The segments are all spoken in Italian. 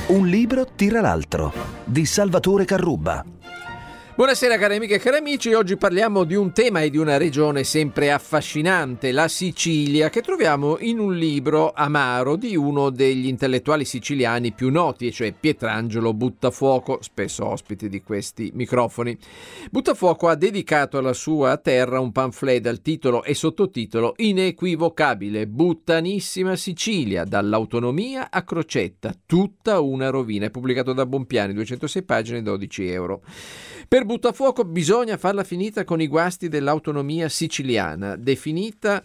Un libro tira l'altro, di Salvatore Carrubba. Buonasera cari amiche e cari amici, oggi parliamo di un tema e di una regione sempre affascinante, la Sicilia, che troviamo in un libro amaro di uno degli intellettuali siciliani più noti, cioè Pietrangelo Buttafuoco, spesso ospite di questi microfoni. Buttafuoco ha dedicato alla sua terra un pamphlet dal titolo e sottotitolo inequivocabile: Buttanissima Sicilia, dall'autonomia a Crocetta, tutta una rovina. È pubblicato da Bompiani, 206 pagine, 12 euro. Per Buttafuoco bisogna farla finita con i guasti dell'autonomia siciliana, definita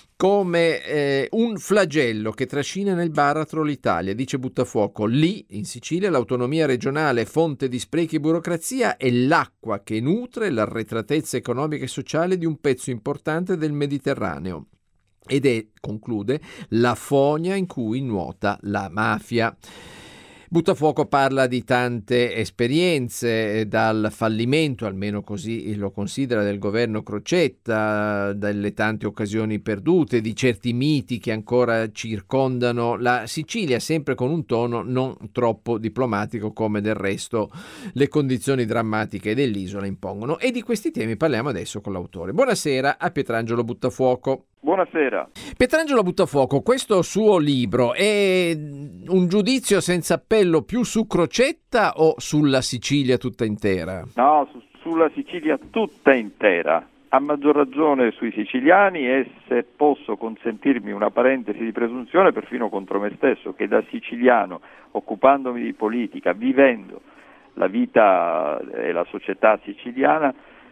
come un flagello che trascina nel baratro l'Italia. Dice Buttafuoco: lì in Sicilia l'autonomia regionale, fonte di sprechi e burocrazia, è l'acqua che nutre l'arretratezza economica e sociale di un pezzo importante del Mediterraneo ed è, conclude, la fogna in cui nuota la mafia. Buttafuoco parla di tante esperienze, dal fallimento, almeno così lo considera, del governo Crocetta, delle tante occasioni perdute, di certi miti che ancora circondano la Sicilia, sempre con un tono non troppo diplomatico, come del resto le condizioni drammatiche dell'isola impongono. E di questi temi parliamo adesso con l'autore. Buonasera a Pietrangelo Buttafuoco. Buonasera. Pietrangelo Buttafuoco, questo suo libro è un giudizio senza appello più su Crocetta o sulla Sicilia tutta intera? No, sulla Sicilia tutta intera. A maggior ragione sui siciliani, e se posso consentirmi una parentesi di presunzione, perfino contro me stesso, che da siciliano, occupandomi di politica, vivendo la vita e la società siciliana,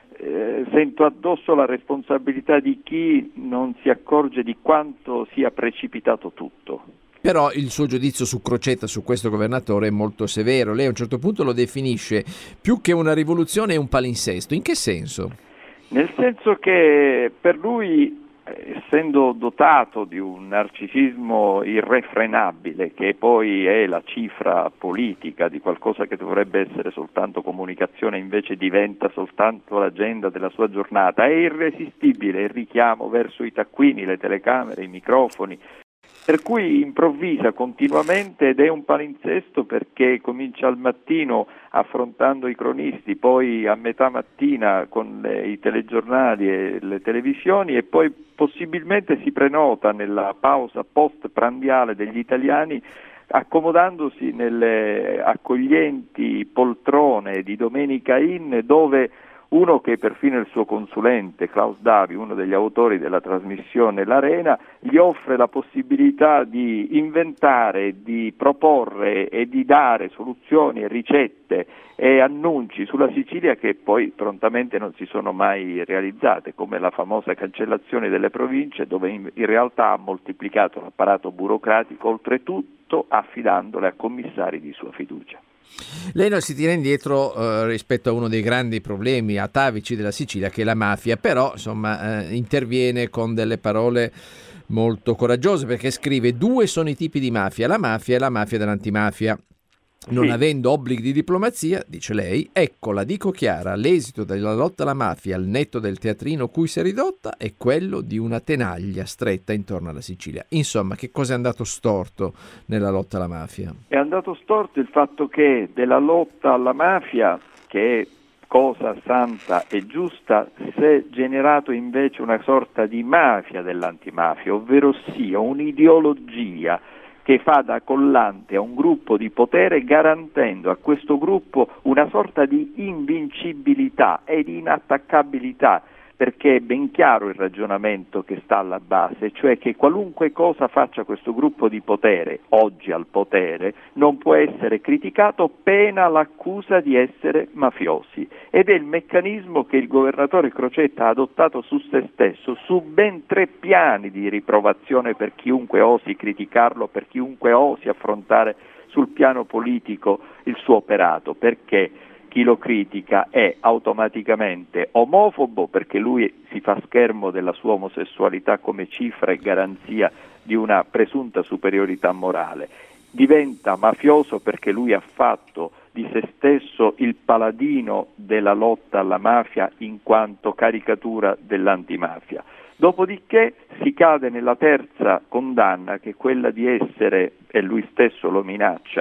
sento addosso la responsabilità di chi non si accorge di quanto sia precipitato tutto. Però il suo giudizio su Crocetta, su questo governatore, è molto severo. Lei a un certo punto lo definisce più che una rivoluzione, è un palinsesto. In che senso? Nel senso che per lui, essendo dotato di un narcisismo irrefrenabile, che poi è la cifra politica di qualcosa che dovrebbe essere soltanto comunicazione, invece diventa soltanto l'agenda della sua giornata, è irresistibile il richiamo verso i taccuini, le telecamere, i microfoni, per cui improvvisa continuamente ed è un palinsesto, perché comincia al mattino affrontando i cronisti, poi a metà mattina con i telegiornali e le televisioni, e poi possibilmente si prenota nella pausa post-prandiale degli italiani, accomodandosi nelle accoglienti poltrone di Domenica Inn, dove uno che è perfino il suo consulente, Klaus Davi, uno degli autori della trasmissione L'Arena, gli offre la possibilità di inventare, di proporre e di dare soluzioni e ricette e annunci sulla Sicilia che poi prontamente non si sono mai realizzate, come la famosa cancellazione delle province, dove in realtà ha moltiplicato l'apparato burocratico, oltretutto affidandole a commissari di sua fiducia. Lei non si tira indietro rispetto a uno dei grandi problemi atavici della Sicilia, che è la mafia, però insomma interviene con delle parole molto coraggiose, perché scrive: due sono i tipi di mafia, la mafia e la mafia dell'antimafia. Non avendo obblighi di diplomazia, dice lei, ecco, la dico chiara, l'esito della lotta alla mafia, al netto del teatrino cui si è ridotta, è quello di una tenaglia stretta intorno alla Sicilia. Insomma, che cosa è andato storto nella lotta alla mafia? È andato storto il fatto che della lotta alla mafia, che è cosa santa e giusta, si è generato invece una sorta di mafia dell'antimafia, ovvero sia un'ideologia che fa da collante a un gruppo di potere, garantendo a questo gruppo una sorta di invincibilità e di inattaccabilità, perché è ben chiaro il ragionamento che sta alla base, cioè che qualunque cosa faccia questo gruppo di potere, oggi al potere, non può essere criticato pena l'accusa di essere mafiosi, ed è il meccanismo che il governatore Crocetta ha adottato su se stesso, su ben 3 piani di riprovazione per chiunque osi criticarlo, per chiunque osi affrontare sul piano politico il suo operato, perché chi lo critica è automaticamente omofobo, perché lui si fa schermo della sua omosessualità come cifra e garanzia di una presunta superiorità morale, diventa mafioso perché lui ha fatto di se stesso il paladino della lotta alla mafia in quanto caricatura dell'antimafia. Dopodiché si cade nella terza condanna, che è quella di essere, e lui stesso lo minaccia,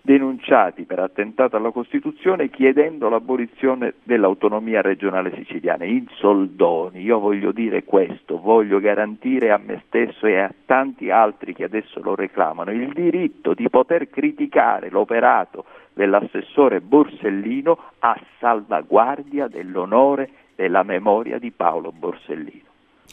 denunciati per attentato alla Costituzione chiedendo l'abolizione dell'autonomia regionale siciliana. In soldoni, io voglio dire questo, voglio garantire a me stesso e a tanti altri che adesso lo reclamano il diritto di poter criticare l'operato dell'assessore Borsellino a salvaguardia dell'onore e della memoria di Paolo Borsellino.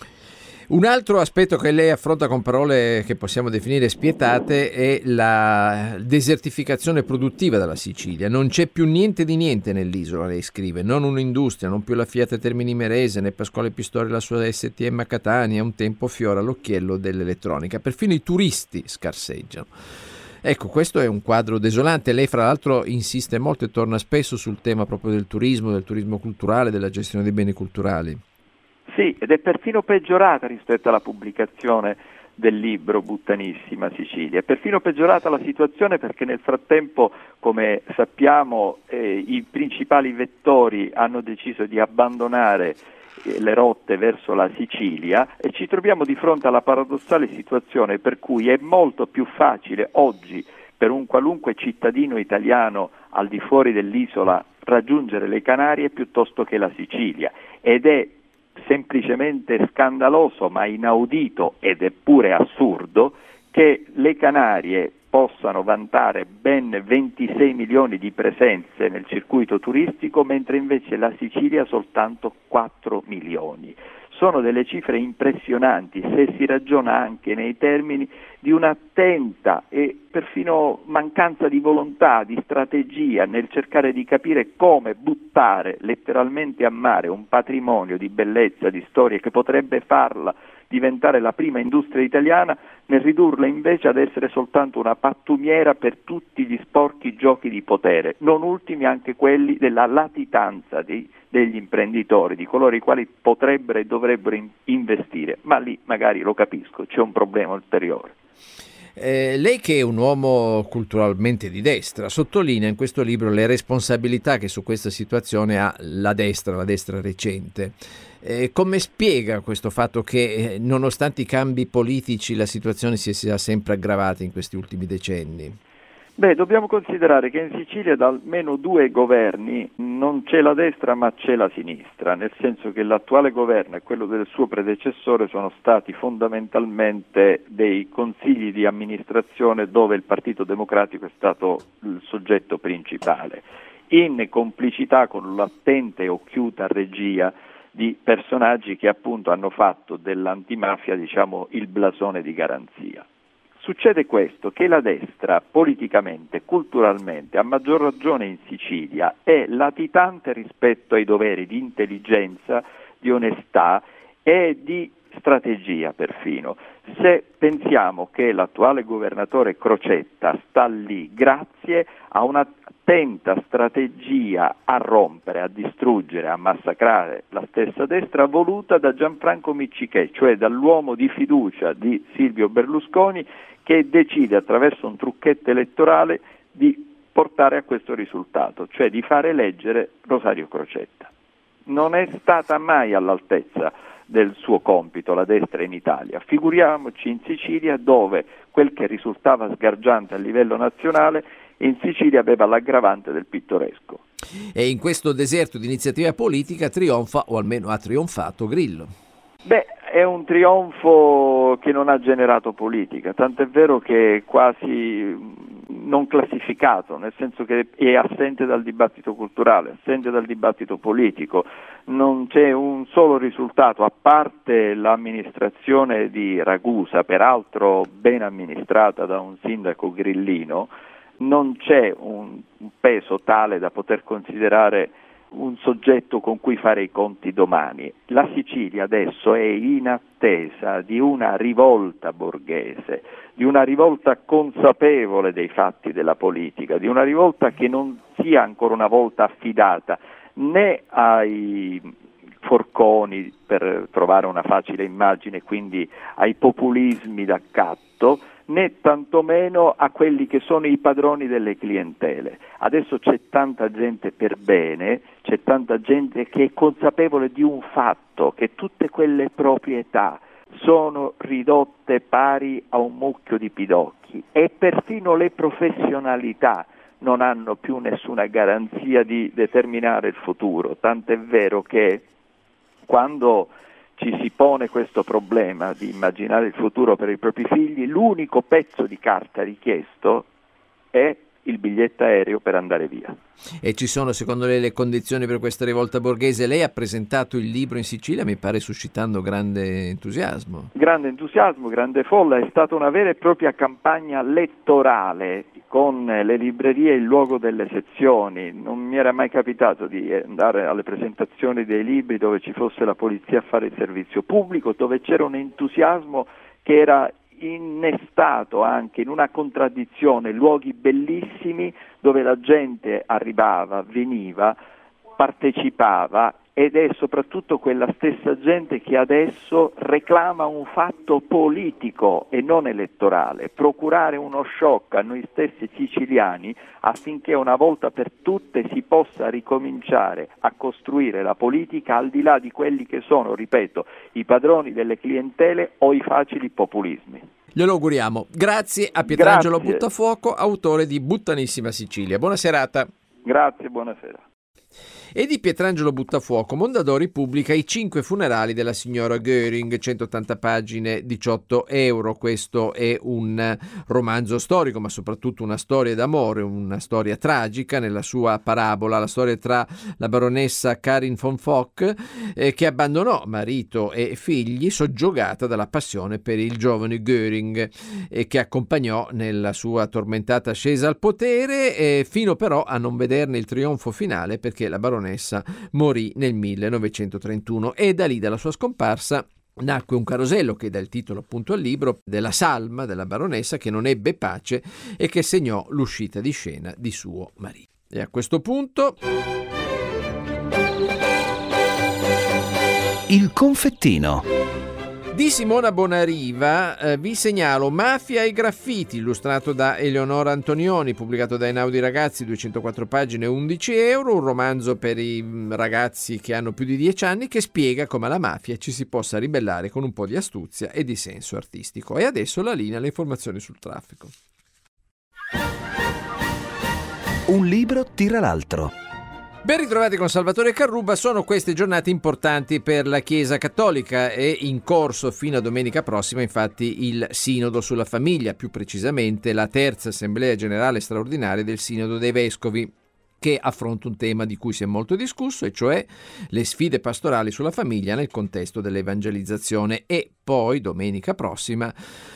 Un altro aspetto che lei affronta con parole che possiamo definire spietate è la desertificazione produttiva della Sicilia. Non c'è più niente di niente nell'isola, lei scrive, non un'industria, non più la Fiat Termini Imerese, né Pasquale Pistori la sua STM a Catania, un tempo fiora all'occhiello dell'elettronica. Perfino i turisti scarseggiano. Ecco, questo è un quadro desolante. Lei fra l'altro insiste molto e torna spesso sul tema proprio del turismo culturale, della gestione dei beni culturali. Sì, ed è perfino peggiorata rispetto alla pubblicazione del libro Buttanissima Sicilia. È perfino peggiorata la situazione perché nel frattempo, come sappiamo, i principali vettori hanno deciso di abbandonare le rotte verso la Sicilia e ci troviamo di fronte alla paradossale situazione per cui è molto più facile oggi per un qualunque cittadino italiano al di fuori dell'isola raggiungere le Canarie piuttosto che la Sicilia, ed è semplicemente scandaloso ma inaudito ed è pure assurdo che le Canarie possano vantare ben 26 milioni di presenze nel circuito turistico mentre invece la Sicilia soltanto 4 milioni. Sono delle cifre impressionanti se si ragiona anche nei termini di un'attenta e perfino mancanza di volontà, di strategia nel cercare di capire come buttare letteralmente a mare un patrimonio di bellezza, di storie che potrebbe farla diventare la prima industria italiana, nel ridurla invece ad essere soltanto una pattumiera per tutti gli sporchi giochi di potere, non ultimi anche quelli della latitanza degli imprenditori, di coloro i quali potrebbero e dovrebbero investire, ma lì magari lo capisco, c'è un problema ulteriore. Lei che è un uomo culturalmente di destra sottolinea in questo libro le responsabilità che su questa situazione ha la destra recente. Come spiega questo fatto che nonostante i cambi politici la situazione si sia sempre aggravata in questi ultimi decenni? Beh, dobbiamo considerare che in Sicilia da almeno 2 governi non c'è la destra ma c'è la sinistra, nel senso che l'attuale governo e quello del suo predecessore sono stati fondamentalmente dei consigli di amministrazione dove il Partito Democratico è stato il soggetto principale, in complicità con l'attenta e occhiuta regia di personaggi che appunto hanno fatto dell'antimafia, diciamo, il blasone di garanzia. Succede questo, che la destra politicamente, culturalmente, a maggior ragione in Sicilia, è latitante rispetto ai doveri di intelligenza, di onestà e di strategia perfino. Se pensiamo che l'attuale governatore Crocetta sta lì grazie a un'attenta strategia a rompere, a distruggere, a massacrare la stessa destra voluta da Gianfranco Miccichè, cioè dall'uomo di fiducia di Silvio Berlusconi, che decide attraverso un trucchetto elettorale di portare a questo risultato, cioè di fare eleggere Rosario Crocetta. Non è stata mai all'altezza del suo compito la destra in Italia, figuriamoci in Sicilia dove quel che risultava sgargiante a livello nazionale in Sicilia aveva l'aggravante del pittoresco. E in questo deserto di iniziativa politica trionfa, o almeno ha trionfato, Grillo. Beh, è un trionfo che non ha generato politica, tant'è vero che è quasi non classificato, nel senso che è assente dal dibattito culturale, assente dal dibattito politico, non c'è un solo risultato, a parte l'amministrazione di Ragusa, peraltro ben amministrata da un sindaco grillino, non c'è un peso tale da poter considerare un soggetto con cui fare i conti domani. La Sicilia adesso è in attesa di una rivolta borghese, di una rivolta consapevole dei fatti della politica, di una rivolta che non sia ancora una volta affidata né ai forconi, per trovare una facile immagine, quindi ai populismi d'accatto, né tantomeno a quelli che sono i padroni delle clientele. Adesso c'è tanta gente per bene, c'è tanta gente che è consapevole di un fatto, che tutte quelle proprietà sono ridotte pari a un mucchio di pidocchi e perfino le professionalità non hanno più nessuna garanzia di determinare il futuro, tant'è vero che quando ci si pone questo problema di immaginare il futuro per i propri figli, l'unico pezzo di carta richiesto è il biglietto aereo per andare via. E ci sono secondo lei le condizioni per questa rivolta borghese? Lei ha presentato il libro in Sicilia, mi pare suscitando grande entusiasmo. Grande entusiasmo, grande folla, è stata una vera e propria campagna elettorale con le librerie in luogo delle sezioni. Non mi era mai capitato di andare alle presentazioni dei libri dove ci fosse la polizia a fare il servizio pubblico, dove c'era un entusiasmo che era innestato anche in una contraddizione, luoghi bellissimi dove la gente arrivava, veniva, partecipava, ed è soprattutto quella stessa gente che adesso reclama un fatto politico e non elettorale, procurare uno shock a noi stessi siciliani affinché una volta per tutte si possa ricominciare a costruire la politica al di là di quelli che sono, ripeto, i padroni delle clientele o i facili populismi. Glielo auguriamo. Grazie a Pietrangelo Buttafuoco, autore di Buttanissima Sicilia. Buona serata. Grazie, buonasera. E di Pietrangelo Buttafuoco, Mondadori pubblica I 5 funerali della signora Göring, 180 pagine, 18 euro. Questo è un romanzo storico, ma soprattutto una storia d'amore, una storia tragica nella sua parabola, la storia tra la baronessa Karin von Fock, che abbandonò marito e figli soggiogata dalla passione per il giovane Göring, e che accompagnò nella sua tormentata ascesa al potere, fino però a non vederne il trionfo finale, perché la baronessa morì nel 1931, e da lì, dalla sua scomparsa, nacque un carosello che dà il titolo appunto al libro, della salma della baronessa che non ebbe pace e che segnò l'uscita di scena di suo marito. E a questo punto Il confettino. Di Simona Bonariva vi segnalo Mafia e graffiti, illustrato da Eleonora Antonioni, pubblicato da Einaudi Ragazzi, 204 pagine, 11 euro, un romanzo per i ragazzi che hanno più di 10 anni che spiega come alla mafia ci si possa ribellare con un po' di astuzia e di senso artistico. E adesso la linea alle informazioni sul traffico. Un libro tira l'altro. Ben ritrovati con Salvatore Carrubba. Sono queste giornate importanti per la Chiesa Cattolica. È in corso fino a domenica prossima infatti il Sinodo sulla famiglia, più precisamente la terza Assemblea Generale Straordinaria del Sinodo dei Vescovi, che affronta un tema di cui si è molto discusso, e cioè le sfide pastorali sulla famiglia nel contesto dell'evangelizzazione. E poi domenica prossima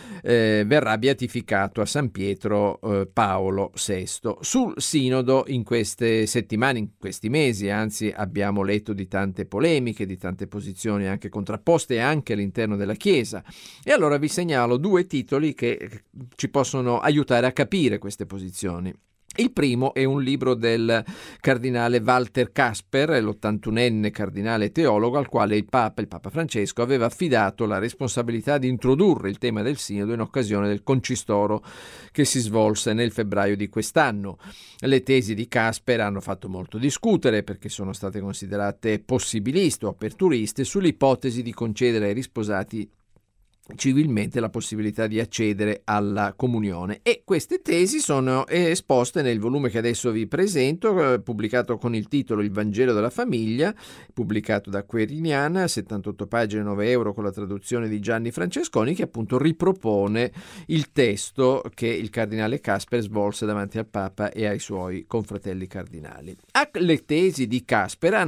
verrà beatificato a San Pietro Paolo VI. Sul Sinodo in queste settimane, in questi mesi, anzi, abbiamo letto di tante polemiche, di tante posizioni anche contrapposte anche all'interno della Chiesa. E allora vi segnalo due titoli che ci possono aiutare a capire queste posizioni. Il primo è un libro del cardinale Walter Kasper, l'81enne cardinale teologo, al quale il Papa Francesco, aveva affidato la responsabilità di introdurre il tema del Sinodo in occasione del concistoro che si svolse nel febbraio di quest'anno. Le tesi di Kasper hanno fatto molto discutere perché sono state considerate possibiliste o aperturiste sull'ipotesi di concedere ai risposati civilmente la possibilità di accedere alla comunione, e queste tesi sono esposte nel volume che adesso vi presento, pubblicato con il titolo Il Vangelo della Famiglia, pubblicato da Queriniana, 78 pagine, 9 euro, con la traduzione di Gianni Francesconi, che appunto ripropone il testo che il cardinale Kasper svolse davanti al Papa e ai suoi confratelli cardinali. Le tesi di Kasper,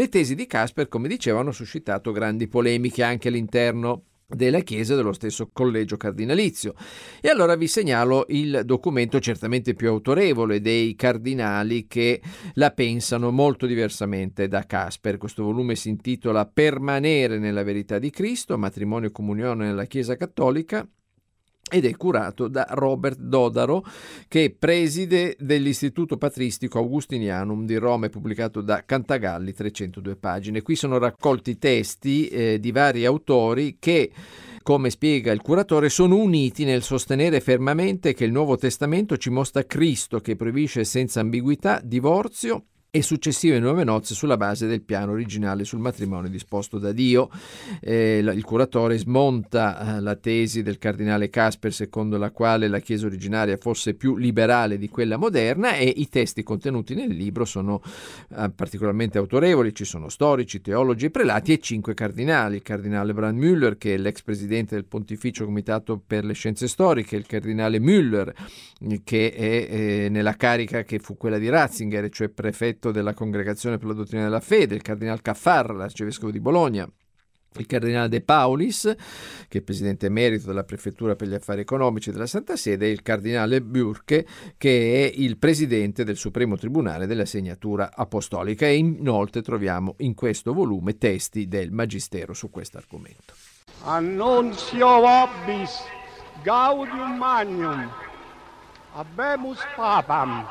come dicevo, hanno suscitato grandi polemiche anche all'interno della Chiesa e dello stesso collegio cardinalizio. E allora vi segnalo il documento certamente più autorevole dei cardinali che la pensano molto diversamente da Kasper. Questo volume si intitola Permanere nella verità di Cristo, matrimonio e comunione nella Chiesa Cattolica, ed è curato da Robert Dodaro, che è preside dell'Istituto Patristico Augustinianum di Roma, e pubblicato da Cantagalli, 302 pagine. Qui sono raccolti testi di vari autori che, come spiega il curatore, sono uniti nel sostenere fermamente che il Nuovo Testamento ci mostra Cristo che proibisce senza ambiguità divorzio, e successive nuove nozze sulla base del piano originale sul matrimonio disposto da Dio. Il curatore smonta la tesi del cardinale Casper secondo la quale la Chiesa originaria fosse più liberale di quella moderna, e i testi contenuti nel libro sono particolarmente autorevoli. Ci sono storici, teologi e prelati e 5 cardinali: il cardinale Brandmüller, che è l'ex presidente del Pontificio Comitato per le Scienze Storiche, il cardinale Müller, che è nella carica che fu quella di Ratzinger, cioè prefetto della Congregazione per la Dottrina della Fede, il cardinale Caffar, l'arcivescovo di Bologna, il cardinale De Paulis, che è presidente emerito della Prefettura per gli Affari Economici della Santa Sede, e il cardinale Burke, che è il presidente del Supremo Tribunale della Segnatura Apostolica. E inoltre troviamo in questo volume testi del Magistero su questo argomento. Annunzio vobis gaudium magnum habemus papam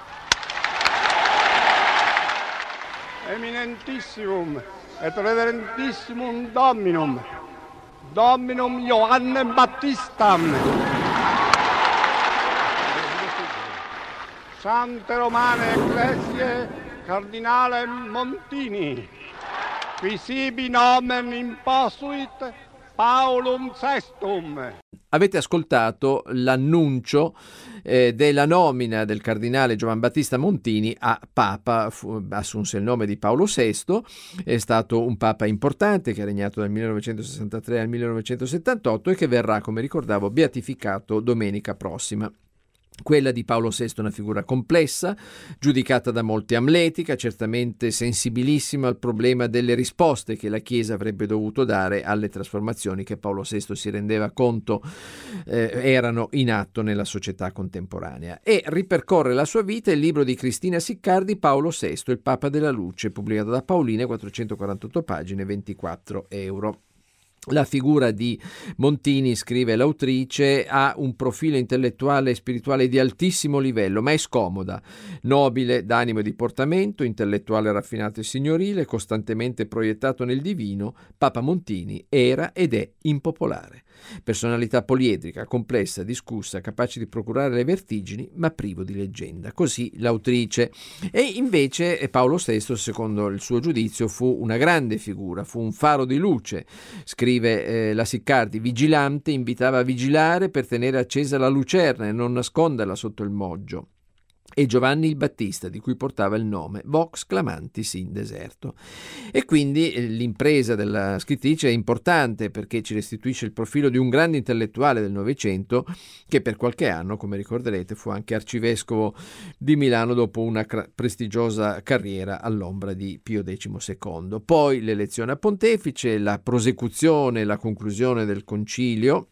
eminentissimum et reverentissimum Dominum Johannem Baptistam, Sante Romane Ecclesiae Cardinalem Montini, qui sibi nomen imposuit Paulum Sestum. Avete ascoltato l'annuncio della nomina del cardinale Giovan Battista Montini a Papa. Assunse il nome di Paolo VI, è stato un Papa importante che ha regnato dal 1963 al 1978 e che verrà, come ricordavo, beatificato domenica prossima. Quella di Paolo VI è una figura complessa, giudicata da molti amletica, certamente sensibilissima al problema delle risposte che la Chiesa avrebbe dovuto dare alle trasformazioni che Paolo VI si rendeva conto erano in atto nella società contemporanea. E ripercorre la sua vita il libro di Cristina Siccardi, Paolo VI, il Papa della Luce, pubblicato da Paolini, 448 pagine, 24 euro. La figura di Montini, scrive l'autrice, ha un profilo intellettuale e spirituale di altissimo livello, ma è scomoda, nobile d'animo e di portamento, intellettuale raffinato e signorile, costantemente proiettato nel divino. Papa Montini era ed è impopolare. Personalità poliedrica, complessa, discussa, capace di procurare le vertigini, ma privo di leggenda. Così l'autrice. E invece Paolo VI, secondo il suo giudizio, fu una grande figura, fu un faro di luce. Scrive la Siccardi: vigilante, invitava a vigilare per tenere accesa la lucerna e non nasconderla sotto il moggio. E Giovanni il Battista, di cui portava il nome, vox clamantis in deserto. E quindi l'impresa della scrittrice è importante, perché ci restituisce il profilo di un grande intellettuale del Novecento che per qualche anno, come ricorderete, fu anche arcivescovo di Milano dopo una prestigiosa carriera all'ombra di Pio XII. Poi l'elezione a pontefice, la prosecuzione e la conclusione del concilio,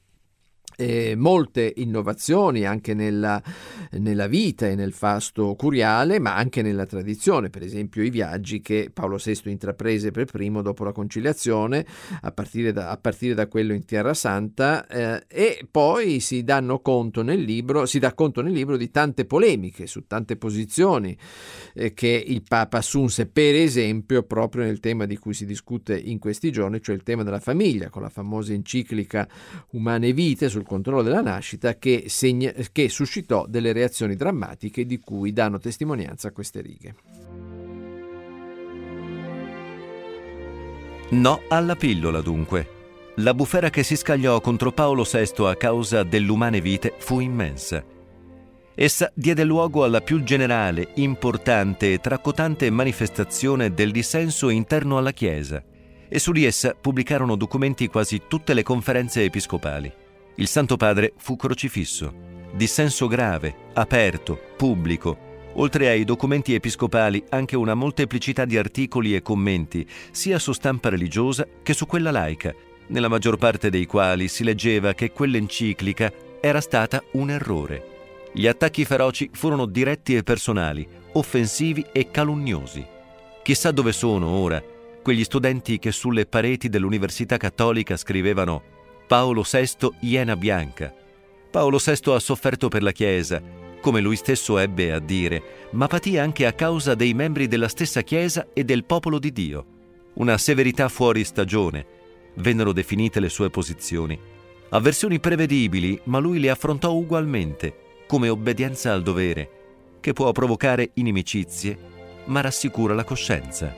molte innovazioni anche nella vita e nel fasto curiale, ma anche nella tradizione, per esempio i viaggi che Paolo VI intraprese per primo dopo la conciliazione, a partire da quello in Terra Santa, e poi si dà conto nel libro di tante polemiche su tante posizioni che il Papa assunse, per esempio proprio nel tema di cui si discute in questi giorni, cioè il tema della famiglia, con la famosa enciclica Humanae Vitae sul controllo della nascita, che suscitò delle reazioni drammatiche di cui danno testimonianza queste righe. No alla pillola, dunque. La bufera che si scagliò contro Paolo VI a causa dell'Humanae Vitae fu immensa. Essa diede luogo alla più generale, importante e tracotante manifestazione del dissenso interno alla Chiesa, e su di essa pubblicarono documenti quasi tutte le conferenze episcopali. Il Santo Padre fu crocifisso. Dissenso grave, aperto, pubblico. Oltre ai documenti episcopali, anche una molteplicità di articoli e commenti, sia su stampa religiosa che su quella laica, nella maggior parte dei quali si leggeva che quell'enciclica era stata un errore. Gli attacchi feroci furono diretti e personali, offensivi e calunniosi. Chissà dove sono ora quegli studenti che sulle pareti dell'Università Cattolica scrivevano: Paolo VI, iena bianca. Paolo VI ha sofferto per la Chiesa, come lui stesso ebbe a dire, ma patì anche a causa dei membri della stessa Chiesa e del popolo di Dio. Una severità fuori stagione, vennero definite le sue posizioni. Avversioni prevedibili, ma lui le affrontò ugualmente, come obbedienza al dovere, che può provocare inimicizie, ma rassicura la coscienza.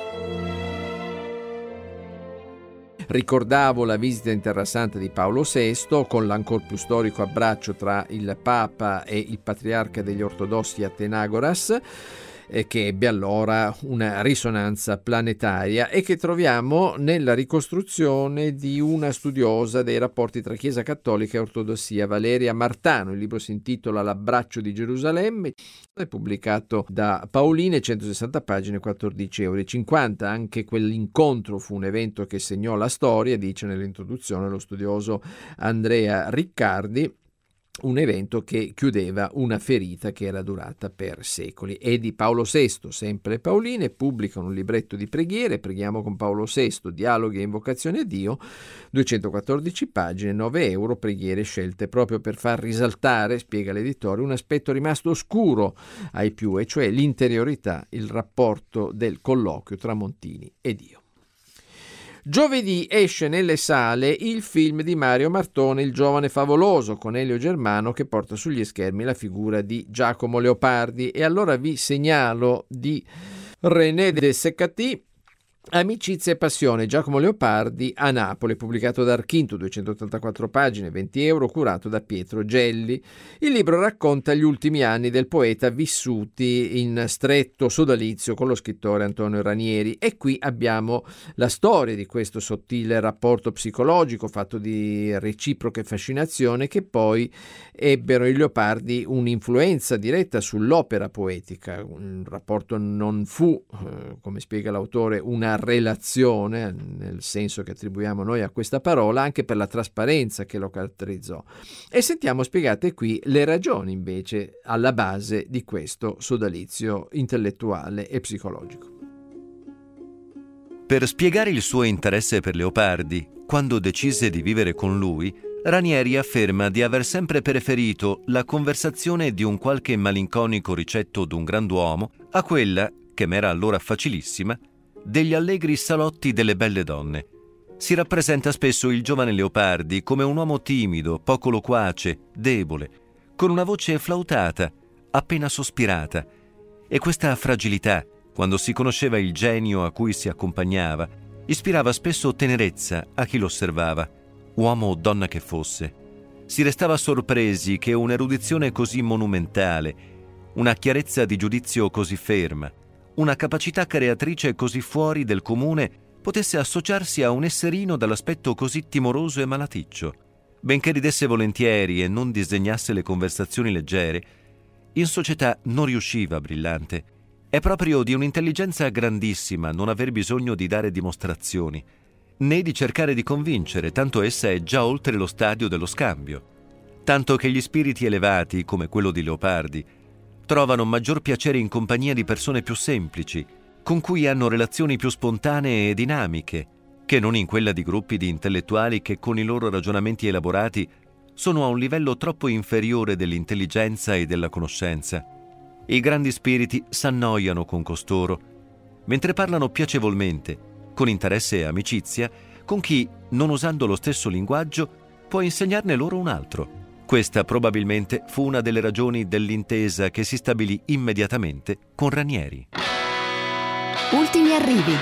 Ricordavo la visita in Terra Santa di Paolo VI con l'ancor più storico abbraccio tra il Papa e il patriarca degli ortodossi Athenagoras, che ebbe allora una risonanza planetaria e che troviamo nella ricostruzione di una studiosa dei rapporti tra Chiesa Cattolica e Ortodossia, Valeria Martano. Il libro si intitola L'abbraccio di Gerusalemme, è pubblicato da Paolini, 160 pagine, 14,50 €. Anche quell'incontro fu un evento che segnò la storia, dice nell'introduzione lo studioso Andrea Riccardi, un evento che chiudeva una ferita che era durata per secoli. E di Paolo VI, sempre Paolini, pubblica un libretto di preghiere, Preghiamo con Paolo VI, dialoghi e invocazioni a Dio, 214 pagine, 9 €, preghiere scelte proprio per far risaltare, spiega l'editore, un aspetto rimasto oscuro ai più, e cioè l'interiorità, il rapporto del colloquio tra Montini e Dio. Giovedì esce nelle sale il film di Mario Martone, Il giovane favoloso, con Elio Germano che porta sugli schermi la figura di Giacomo Leopardi. E allora vi segnalo di René de Secati, Amicizia e passione, Giacomo Leopardi a Napoli, pubblicato da Archinto, 284 pagine, 20 €, curato da Pietro Gelli. Il libro racconta gli ultimi anni del poeta vissuti in stretto sodalizio con lo scrittore Antonio Ranieri, e qui abbiamo la storia di questo sottile rapporto psicologico fatto di reciproche fascinazione che poi ebbero i Leopardi un'influenza diretta sull'opera poetica. Il rapporto non fu, come spiega l'autore, una relazione, nel senso che attribuiamo noi a questa parola, anche per la trasparenza che lo caratterizzò. E sentiamo spiegate qui le ragioni invece alla base di questo sodalizio intellettuale e psicologico. Per spiegare il suo interesse per Leopardi, quando decise di vivere con lui, Ranieri afferma di aver sempre preferito la conversazione di un qualche malinconico ricetto d'un grand'uomo a quella, che m'era allora facilissima, degli allegri salotti delle belle donne. Si rappresenta spesso il giovane Leopardi come un uomo timido, poco loquace, debole, con una voce flautata, appena sospirata, e questa fragilità, quando si conosceva il genio a cui si accompagnava, ispirava spesso tenerezza a chi lo osservava, uomo o donna che fosse. Si restava sorpresi che un'erudizione così monumentale, una chiarezza di giudizio così ferma, una capacità creatrice così fuori del comune potesse associarsi a un esserino dall'aspetto così timoroso e malaticcio. Benché ridesse volentieri e non disdegnasse le conversazioni leggere, in società non riusciva brillante. È proprio di un'intelligenza grandissima non aver bisogno di dare dimostrazioni, né di cercare di convincere, tanto essa è già oltre lo stadio dello scambio. Tanto che gli spiriti elevati, come quello di Leopardi, trovano maggior piacere in compagnia di persone più semplici, con cui hanno relazioni più spontanee e dinamiche, che non in quella di gruppi di intellettuali che con i loro ragionamenti elaborati sono a un livello troppo inferiore dell'intelligenza e della conoscenza. I grandi spiriti s'annoiano con costoro, mentre parlano piacevolmente, con interesse e amicizia, con chi, non usando lo stesso linguaggio, può insegnarne loro un altro. Questa probabilmente fu una delle ragioni dell'intesa che si stabilì immediatamente con Ranieri. Ultimi arrivi.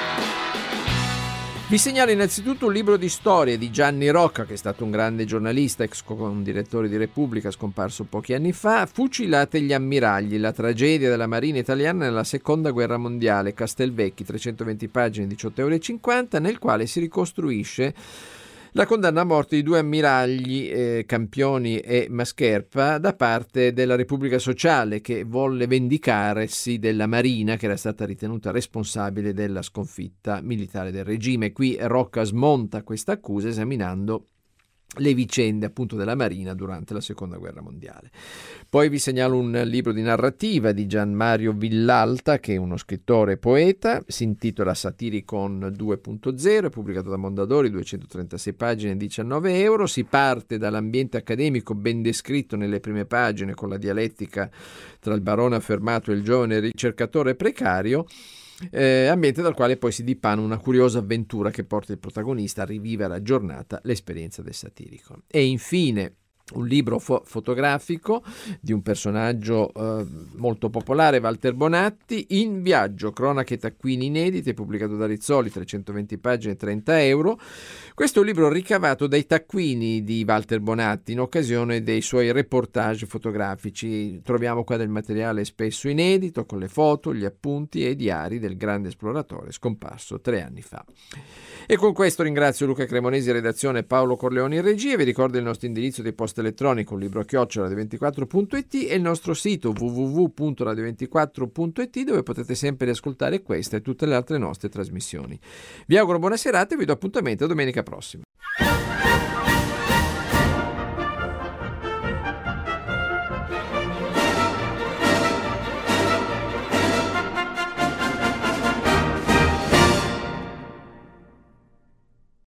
Vi segnalo innanzitutto un libro di storie di Gianni Rocca, che è stato un grande giornalista, ex direttore di Repubblica, scomparso pochi anni fa. Fucilate gli ammiragli, la tragedia della Marina italiana nella Seconda Guerra Mondiale, Castelvecchi, 320 pagine, 18,50 €, nel quale si ricostruisce la condanna a morte di 2 ammiragli, Campioni e Mascherpa, da parte della Repubblica Sociale, che volle vendicarsi della Marina, che era stata ritenuta responsabile della sconfitta militare del regime. Qui Rocca smonta questa accusa esaminando le vicende appunto della Marina durante la Seconda Guerra Mondiale. Poi vi segnalo un libro di narrativa di Gian Mario Villalta, che è uno scrittore e poeta, si intitola Satiricon 2.0, è pubblicato da Mondadori, 236 pagine, 19 €. Si parte dall'ambiente accademico ben descritto nelle prime pagine, con la dialettica tra il barone affermato e il giovane ricercatore precario, ambiente dal quale poi si dipana una curiosa avventura che porta il protagonista a rivivere a giornata l'esperienza del satirico. E infine un libro fotografico di un personaggio molto popolare, Walter Bonatti, In viaggio, cronache e taccuini inedite, pubblicato da Rizzoli, 320 pagine, 30 euro. Questo è un libro ricavato dai taccuini di Walter Bonatti in occasione dei suoi reportage fotografici. Troviamo qua del materiale spesso inedito, con le foto, gli appunti e i diari del grande esploratore scomparso 3 anni fa. E con questo ringrazio Luca Cremonesi, redazione, Paolo Corleoni in regia. Vi ricordo il nostro indirizzo di posta elettronico, libro@radio24.it, e il nostro sito www.radio24.it, dove potete sempre riascoltare questa e tutte le altre nostre trasmissioni. Vi auguro buona serata e vi do appuntamento a domenica prossima.